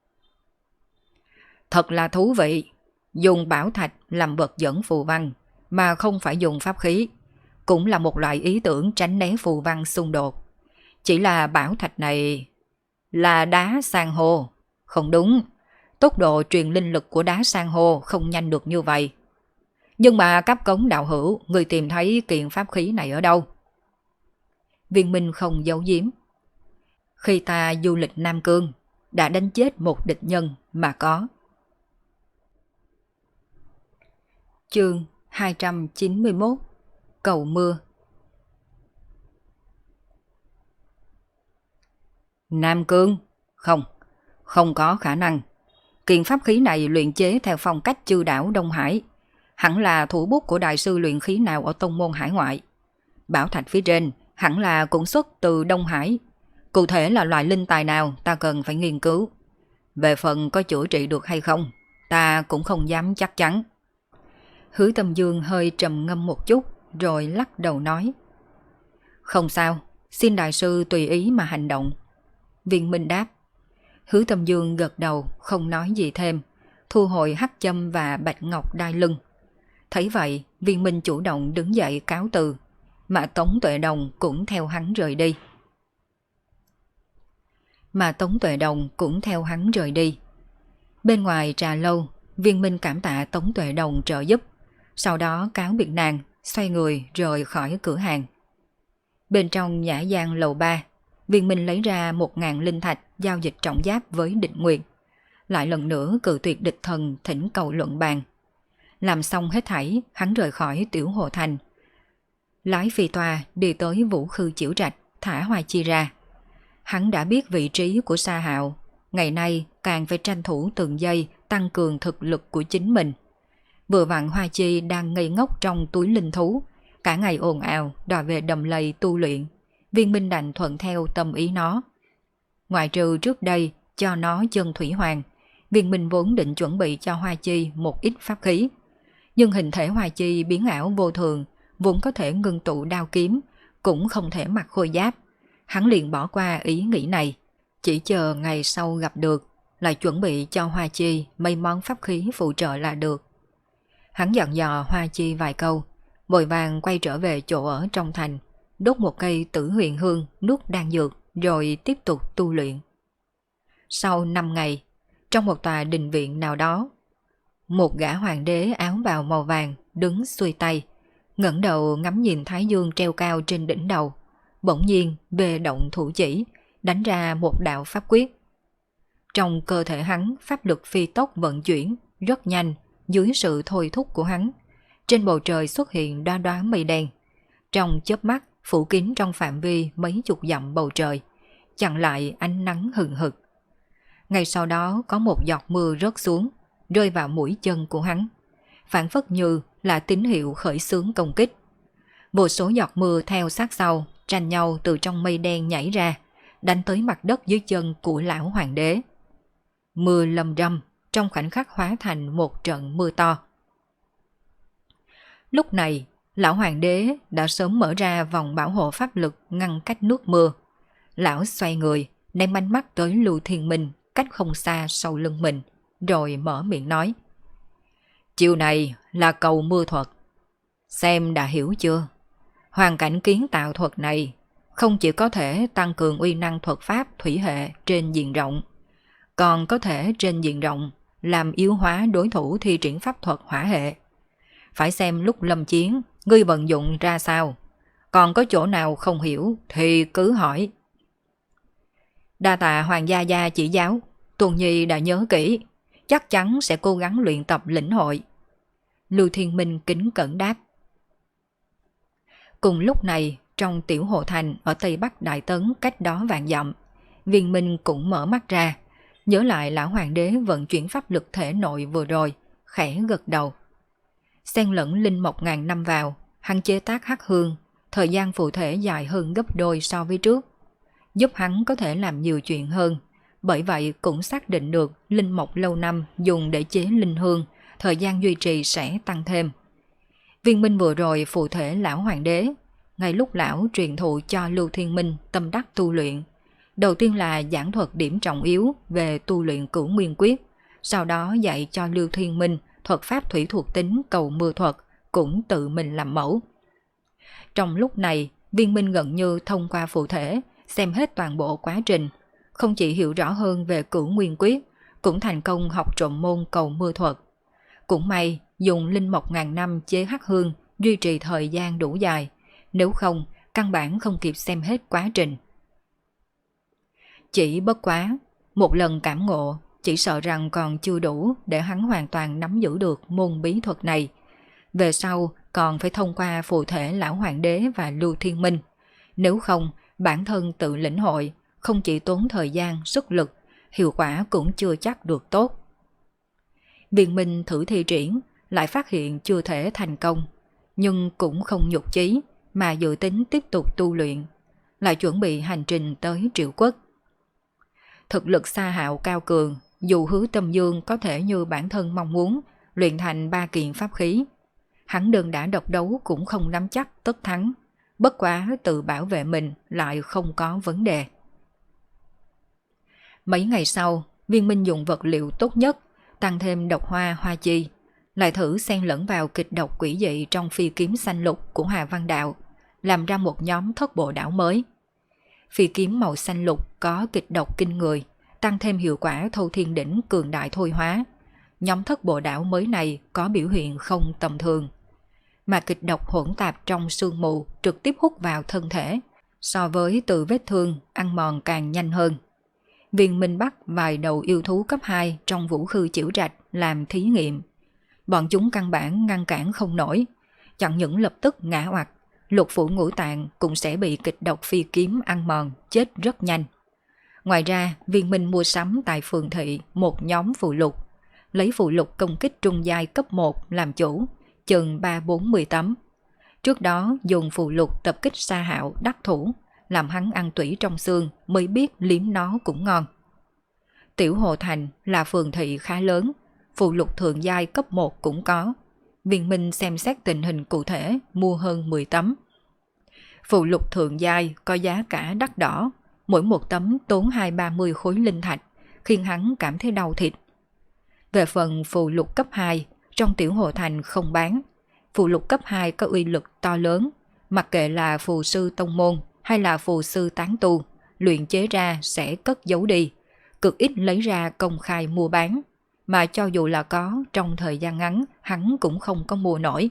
Thật là thú vị, dùng bảo thạch làm vật dẫn phù văn mà không phải dùng pháp khí, cũng là một loại ý tưởng tránh né phù văn xung đột. Chỉ là bảo thạch này là đá san hô. Không đúng, tốc độ truyền linh lực của đá san hô không nhanh được như vậy. Nhưng mà cấp cống đạo hữu, người tìm thấy kiện pháp khí này ở đâu? Viên Minh không giấu giếm. Khi ta du lịch Nam Cương, đã đánh chết một địch nhân mà có. Chương 291 Cầu mưa. Nam Cương? Không có khả năng. Kiện pháp khí này luyện chế theo phong cách chư đảo Đông Hải. Hẳn là thủ bút của đại sư luyện khí nào ở tông môn hải ngoại. Bảo thạch phía trên hẳn là cũng xuất từ Đông Hải. Cụ thể là loại linh tài nào ta cần phải nghiên cứu. Về phần có chữa trị được hay không, ta cũng không dám chắc chắn. Hứa Tầm Dương hơi trầm ngâm một chút, rồi lắc đầu nói. Không sao, xin đại sư tùy ý mà hành động. Viên Minh đáp. Hứa Tầm Dương gật đầu, không nói gì thêm, thu hồi hắc châm và bạch ngọc đai lưng. Thấy vậy, Viên Minh chủ động đứng dậy cáo từ, mà Tống Tuệ Đồng cũng theo hắn rời đi. Bên ngoài trà lâu, Viên Minh cảm tạ Tống Tuệ Đồng trợ giúp, sau đó cáo biệt nàng, xoay người rời khỏi cửa hàng. Bên trong nhã gian lầu 3, Viên Minh lấy ra 1.000 linh thạch giao dịch trọng giáp với Định Nguyệt. Lại lần nữa cự tuyệt địch thần thỉnh cầu luận bàn. Làm xong hết thảy, hắn rời khỏi Tiểu Hồ Thành. Lái phi toa đi tới Vũ Khư Chiểu Trạch, thả Hoa Chi ra. Hắn đã biết vị trí của Sa Hạo, ngày nay càng phải tranh thủ từng giây tăng cường thực lực của chính mình. Vừa vặn Hoa Chi đang ngây ngốc trong túi linh thú, cả ngày ồn ào đòi về đầm lầy tu luyện. Viên Minh đành thuận theo tâm ý nó. Ngoại trừ trước đây cho nó chân thủy hoàng, Viên Minh vốn định chuẩn bị cho Hoa Chi một ít pháp khí. Nhưng hình thể Hoa Chi biến ảo vô thường, vốn có thể ngưng tụ đao kiếm, cũng không thể mặc khôi giáp. Hắn liền bỏ qua ý nghĩ này, chỉ chờ ngày sau gặp được, lại chuẩn bị cho Hoa Chi mấy món pháp khí phụ trợ là được. Hắn dặn dò Hoa Chi vài câu, vội vàng quay trở về chỗ ở trong thành, đốt một cây Tử Huyền Hương nuốt đan dược, rồi tiếp tục tu luyện. Sau 5 ngày, trong một tòa đình viện nào đó, một gã hoàng đế áo bào màu vàng đứng xuôi tay, ngẩng đầu ngắm nhìn Thái Dương treo cao trên đỉnh đầu, bỗng nhiên bề động thủ chỉ, đánh ra một đạo pháp quyết. Trong cơ thể hắn pháp lực phi tốc vận chuyển rất nhanh, dưới sự thôi thúc của hắn, trên bầu trời xuất hiện đoá đoá mây đen, trong chớp mắt phủ kín trong phạm vi mấy chục dặm bầu trời, chặn lại ánh nắng hừng hực. Ngay sau đó có một giọt mưa rớt xuống, rơi vào mũi chân của hắn, phảng phất như là tín hiệu khởi xướng công kích. Vô số giọt mưa theo sát sau, tranh nhau từ trong mây đen nhảy ra, đánh tới mặt đất dưới chân của lão hoàng đế. Mưa lâm râm, trong khoảnh khắc hóa thành một trận mưa to. Lúc này, lão hoàng đế đã sớm mở ra vòng bảo hộ pháp lực ngăn cách nước mưa. Lão xoay người, ném ánh mắt tới Lưu Thiên Minh cách không xa sau lưng mình, rồi mở miệng nói: chiều này là cầu mưa thuật. Xem đã hiểu chưa? Hoàn cảnh kiến tạo thuật này không chỉ có thể tăng cường uy năng thuật pháp thủy hệ trên diện rộng, còn có thể trên diện rộng làm yếu hóa đối thủ thi triển pháp thuật hỏa hệ. Phải xem lúc lâm chiến ngươi vận dụng ra sao, còn có chỗ nào không hiểu thì cứ hỏi. Đa tạ Hoàng gia gia chỉ giáo, Tuần Nhi đã nhớ kỹ, chắc chắn sẽ cố gắng luyện tập lĩnh hội. Lưu Thiên Minh kính cẩn đáp. Cùng lúc này, trong Tiểu Hồ Thành ở Tây Bắc Đại Tấn cách đó vạn dặm, Viên Minh cũng mở mắt ra, nhớ lại lão hoàng đế vận chuyển pháp lực thể nội vừa rồi, khẽ gật đầu. Xen lẫn linh mộc ngàn năm vào, hắn chế tác hắc hương, thời gian phụ thể dài hơn gấp đôi so với trước, giúp hắn có thể làm nhiều chuyện hơn. Bởi vậy cũng xác định được linh mộc lâu năm dùng để chế linh hương, thời gian duy trì sẽ tăng thêm. Viên Minh vừa rồi phụ thể lão hoàng đế, ngay lúc lão truyền thụ cho Lưu Thiên Minh tâm đắc tu luyện. Đầu tiên là giảng thuật điểm trọng yếu về tu luyện Cửu Nguyên Quyết, sau đó dạy cho Lưu Thiên Minh thuật pháp thủy thuộc tính cầu mưa thuật, cũng tự mình làm mẫu. Trong lúc này, Viên Minh gần như thông qua phụ thể, xem hết toàn bộ quá trình, không chỉ hiểu rõ hơn về Cửu Nguyên Quyết, cũng thành công học trộm môn cầu mưa thuật. Cũng may dùng linh mộc ngàn năm chế hắc hương duy trì thời gian đủ dài, nếu không căn bản không kịp xem hết quá trình. Chỉ bất quá, một lần cảm ngộ chỉ sợ rằng còn chưa đủ để hắn hoàn toàn nắm giữ được môn bí thuật này. Về sau còn phải thông qua phù thể lão hoàng đế và Lưu Thiên Minh. Nếu không, bản thân tự lĩnh hội, không chỉ tốn thời gian, sức lực, hiệu quả cũng chưa chắc được tốt. Viên Minh thử thi triển, lại phát hiện chưa thể thành công, nhưng cũng không nhục chí, mà dự tính tiếp tục tu luyện, lại chuẩn bị hành trình tới Triệu Quốc. Thực lực Sa Hạo cao cường, dù Hứa Tâm Dương có thể như bản thân mong muốn, luyện thành 3 kiện pháp khí, hắn đơn đã độc đấu cũng không nắm chắc tất thắng, bất quá tự bảo vệ mình lại không có vấn đề. Mấy ngày sau, Viên Minh dùng vật liệu tốt nhất, tăng thêm độc hoa hoa chi, lại thử xen lẫn vào kịch độc quỷ dị trong phi kiếm xanh lục của Hà Văn Đạo, làm ra một nhóm thất bộ đảo mới. Phi kiếm màu xanh lục có kịch độc kinh người, tăng thêm hiệu quả thâu thiên đỉnh cường đại thôi hóa. Nhóm thất bộ đảo mới này có biểu hiện không tầm thường, mà kịch độc hỗn tạp trong sương mù trực tiếp hút vào thân thể, so với từ vết thương ăn mòn càng nhanh hơn. Viên Minh bắt vài đầu yêu thú cấp 2 trong vũ khư chiểu trạch làm thí nghiệm. Bọn chúng căn bản ngăn cản không nổi, chẳng những lập tức ngã oặt, lục phủ ngũ tạng cũng sẽ bị kịch độc phi kiếm ăn mòn, chết rất nhanh. Ngoài ra, Viên Minh mua sắm tại phường thị một nhóm phụ lục, lấy phụ lục công kích trung giai cấp 1 làm chủ, chừng 3-40 tấm. Trước đó dùng phụ lục tập kích Sa Hạo đắc thủ, làm hắn ăn tủy trong xương mới biết liếm nó cũng ngon. Tiểu Hồ Thành là phường thị khá lớn, phụ lục thượng giai cấp 1 cũng có. Viên Minh xem xét tình hình cụ thể mua hơn 10 tấm. Phụ lục thượng giai có giá cả đắt đỏ, mỗi một tấm tốn 2-30 khối linh thạch, khiến hắn cảm thấy đau thịt. Về phần phụ lục cấp 2, trong Tiểu Hồ Thành không bán. Phụ lục cấp 2 có uy lực to lớn, mặc kệ là phù sư tông môn hay là phù sư tán tu, luyện chế ra sẽ cất giấu đi, cực ít lấy ra công khai mua bán, mà cho dù là có trong thời gian ngắn hắn cũng không có mua nổi.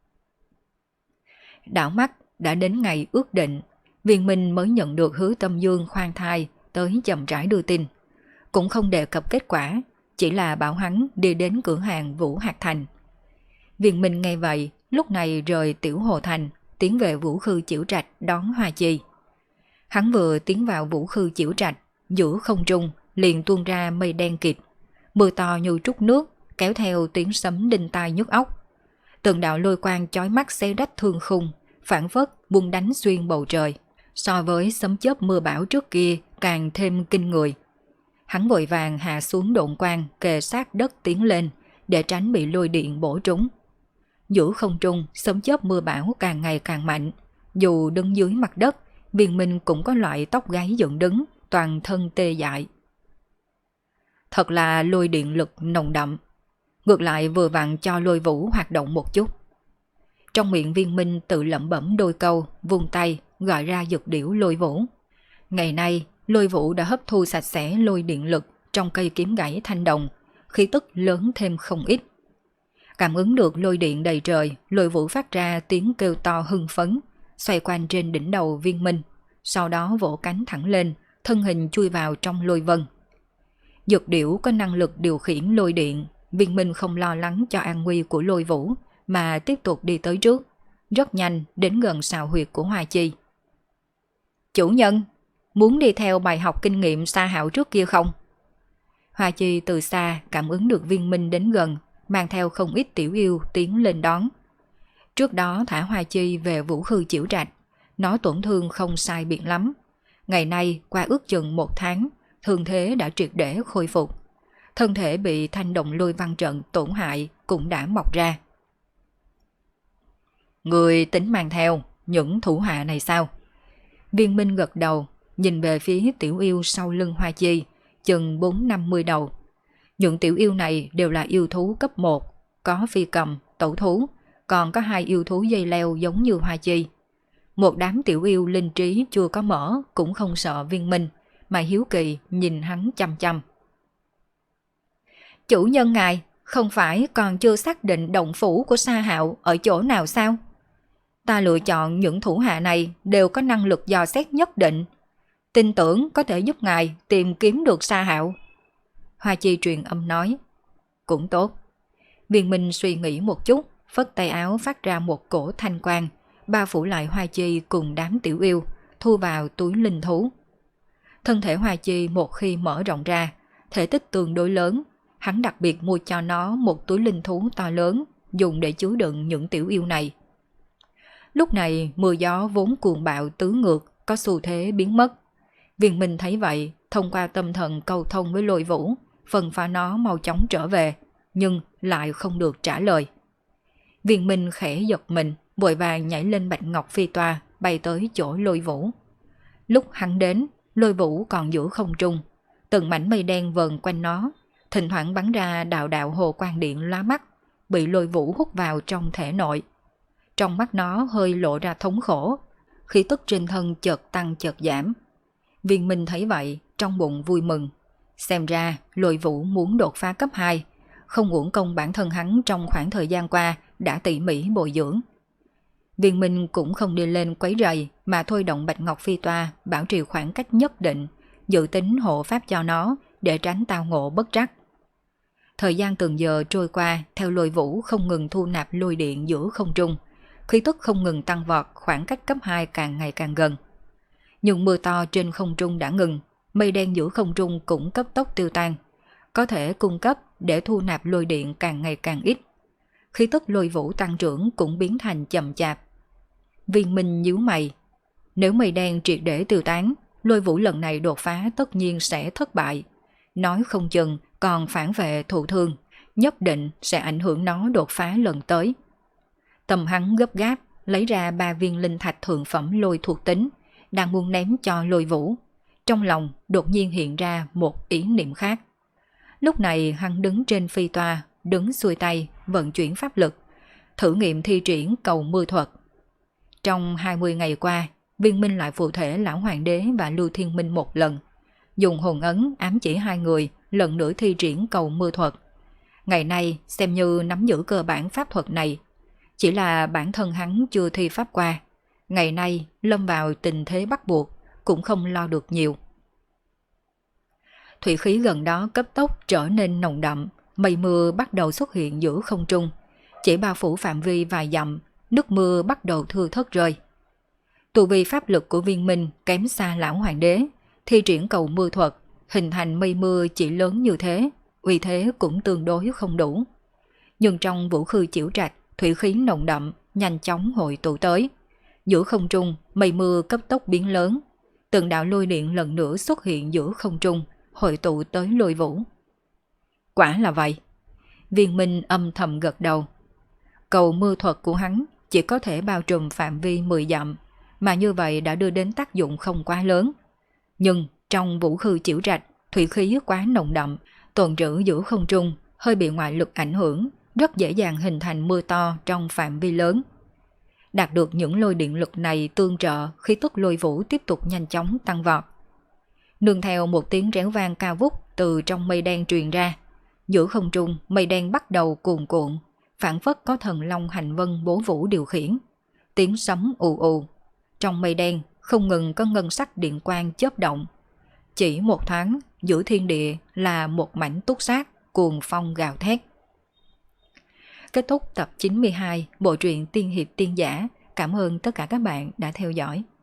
Đảo mắt đã đến ngày ước định, Viên Minh mới nhận được Hứa Tâm Dương khoan thai tới chậm rãi đưa tin. Cũng không đề cập kết quả, chỉ là bảo hắn đi đến cửa hàng Vũ Hạc Thành. Viên Minh nghe vậy, lúc này rời Tiểu Hồ Thành, tiến về Vũ Khư Chiểu Trạch đón Hoa Chi. Hắn vừa tiến vào Vũ Khư Chiểu Trạch, giữa không trung liền tuôn ra mây đen kịt, mưa to như trút nước, kéo theo tiếng sấm đinh tai nhức óc. Từng đạo lôi quang chói mắt xé rách thương khung, phảng phất buông đánh xuyên bầu trời, so với sấm chớp mưa bão trước kia càng thêm kinh người. Hắn vội vàng hạ xuống độn quang kề sát đất tiến lên, để tránh bị lôi điện bổ trúng. Giữa không trung, sấm chớp mưa bão càng ngày càng mạnh. Dù đứng dưới mặt đất, Viên Minh cũng có loại tóc gáy dựng đứng, toàn thân tê dại. Thật là lôi điện lực nồng đậm. Ngược lại vừa vặn cho lôi vũ hoạt động một chút. Trong miệng Viên Minh tự lẩm bẩm đôi câu, vung tay, gọi ra dược điểu lôi vũ. Ngày nay, lôi vũ đã hấp thu sạch sẽ lôi điện lực trong cây kiếm gãy thanh đồng, khí tức lớn thêm không ít. Cảm ứng được lôi điện đầy trời, lôi vũ phát ra tiếng kêu to hưng phấn, xoay quanh trên đỉnh đầu Viên Minh, sau đó vỗ cánh thẳng lên, thân hình chui vào trong lôi vân. Dược điểu có năng lực điều khiển lôi điện, Viên Minh không lo lắng cho an nguy của lôi vũ, mà tiếp tục đi tới trước, rất nhanh đến gần sào huyệt của Hoa Chi. Chủ nhân, muốn đi theo bài học kinh nghiệm Sa Hạo trước kia không? Hoa Chi từ xa cảm ứng được Viên Minh đến gần, mang theo không ít tiểu yêu tiến lên đón. Trước đó thả Hoa Chi về Vũ Khư Chiểu Trạch, nó tổn thương không sai biệt lắm. Ngày nay qua ước chừng 1 tháng, thương thế đã triệt để khôi phục. Thân thể bị thanh động lôi văn trận tổn hại cũng đã mọc ra. Người tính mang theo những thủ hạ này sao? Viên Minh gật đầu, nhìn về phía tiểu yêu sau lưng Hoa Chi, chừng 4-50 đầu. Những tiểu yêu này đều là yêu thú cấp 1, có phi cầm, tẩu thú, còn có 2 yêu thú dây leo giống như Hoa Chi. Một đám tiểu yêu linh trí chưa có mở cũng không sợ Viên Minh, mà hiếu kỳ nhìn hắn chăm chăm. Chủ nhân ngài, không phải còn chưa xác định động phủ của Sa Hạo ở chỗ nào sao? Ta lựa chọn những thủ hạ này đều có năng lực dò xét nhất định, tin tưởng có thể giúp ngài tìm kiếm được Sa Hạo. Hoa Chi truyền âm nói. Cũng tốt. Viên Minh suy nghĩ một chút, phất tay áo phát ra một cổ thanh quang, bao phủ lại Hoa Chi cùng đám tiểu yêu, thu vào túi linh thú. Thân thể Hoa Chi một khi mở rộng ra, thể tích tương đối lớn, hắn đặc biệt mua cho nó một túi linh thú to lớn, dùng để chứa đựng những tiểu yêu này. Lúc này mưa gió vốn cuồng bạo tứ ngược, có xu thế biến mất. Viên Minh thấy vậy, thông qua tâm thần cầu thông với lôi vũ, phân phá nó mau chóng trở về, nhưng lại không được trả lời. Viên Minh khẽ giật mình, vội vàng nhảy lên bạch ngọc phi toa, bay tới chỗ lôi vũ. Lúc hắn đến, lôi vũ còn giữa không trung, từng mảnh mây đen vờn quanh nó, thỉnh thoảng bắn ra đạo đạo hồ quang điện lóa mắt, bị lôi vũ hút vào trong thể nội. Trong mắt nó hơi lộ ra thống khổ, khí tức trên thân chợt tăng chợt giảm. Viên Minh thấy vậy, trong bụng vui mừng. Xem ra lôi vũ muốn đột phá cấp 2, không uổng công bản thân hắn trong khoảng thời gian qua đã tỉ mỉ bồi dưỡng. Viên Minh cũng không đi lên quấy rầy mà thôi động Bạch Ngọc Phi Toa bảo trì khoảng cách nhất định, dự tính hộ pháp cho nó để tránh tao ngộ bất trắc. Thời gian từng giờ trôi qua theo Lôi Vũ không ngừng thu nạp lôi điện giữa không trung, khí tức không ngừng tăng vọt, khoảng cách cấp 2 càng ngày càng gần. Nhưng mưa to trên không trung đã ngừng, mây đen giữa không trung cũng cấp tốc tiêu tan, có thể cung cấp để thu nạp lôi điện càng ngày càng ít. Khí tức Lôi Vũ tăng trưởng cũng biến thành chậm chạp. Viên Minh nhíu mày, nếu mây đen triệt để tiêu tán, Lôi Vũ lần này đột phá tất nhiên sẽ thất bại. Nói không chừng còn phản vệ thụ thương, nhất định sẽ ảnh hưởng nó đột phá lần tới. Tâm hắn gấp gáp, lấy ra 3 viên linh thạch thượng phẩm lôi thuộc tính, đang muốn ném cho Lôi Vũ. Trong lòng đột nhiên hiện ra một ý niệm khác. Lúc này hắn đứng trên phi toa, đứng xuôi tay, vận chuyển pháp lực, thử nghiệm thi triển cầu mưa thuật. Trong 20 ngày qua, Viên Minh lại phụ thể Lão Hoàng đế và Lưu Thiên Minh một lần, dùng hồn ấn ám chỉ hai người lần nữa thi triển cầu mưa thuật. Ngày nay xem như nắm giữ cơ bản pháp thuật này, chỉ là bản thân hắn chưa thi pháp qua. Ngày nay lâm vào tình thế bắt buộc, cũng không lo được nhiều. Thủy khí gần đó cấp tốc trở nên nồng đậm, mây mưa bắt đầu xuất hiện giữa không trung, chỉ bao phủ phạm vi vài dặm, nước mưa bắt đầu thưa thớt rơi. Tu vi pháp lực của Viên Minh kém xa Lão Hoàng đế, thi triển cầu mưa thuật, hình thành mây mưa chỉ lớn như thế, uy thế cũng tương đối không đủ. Nhưng trong vũ khư chiểu trạch, thủy khí nồng đậm, nhanh chóng hội tụ tới. Giữa không trung, mây mưa cấp tốc biến lớn, từng đạo lôi điện lần nữa xuất hiện giữa không trung, hội tụ tới Lôi Vũ. Quả là vậy. Viên Minh âm thầm gật đầu. Cầu mưa thuật của hắn chỉ có thể bao trùm phạm vi 10 dặm, mà như vậy đã đưa đến tác dụng không quá lớn. Nhưng trong vũ khư chiểu trạch, thủy khí quá nồng đậm, tồn trữ giữa không trung, hơi bị ngoại lực ảnh hưởng, rất dễ dàng hình thành mưa to trong phạm vi lớn. Đạt được những lôi điện lực này tương trợ, khí tức Lôi Vũ tiếp tục nhanh chóng tăng vọt. Nương theo một tiếng réo vang cao vút từ trong mây đen truyền ra, giữa không trung mây đen bắt đầu cuồn cuộn, phảng phất có thần long hành vân bố vũ điều khiển. Tiếng sấm ù ù, trong mây đen không ngừng có ngân sắc điện quang chớp động. Chỉ một thoáng, giữa thiên địa là một mảnh túc sát, cuồng phong gào thét. Kết thúc tập 92 bộ truyện Tiên Hiệp Tiên Giả. Cảm ơn tất cả các bạn đã theo dõi.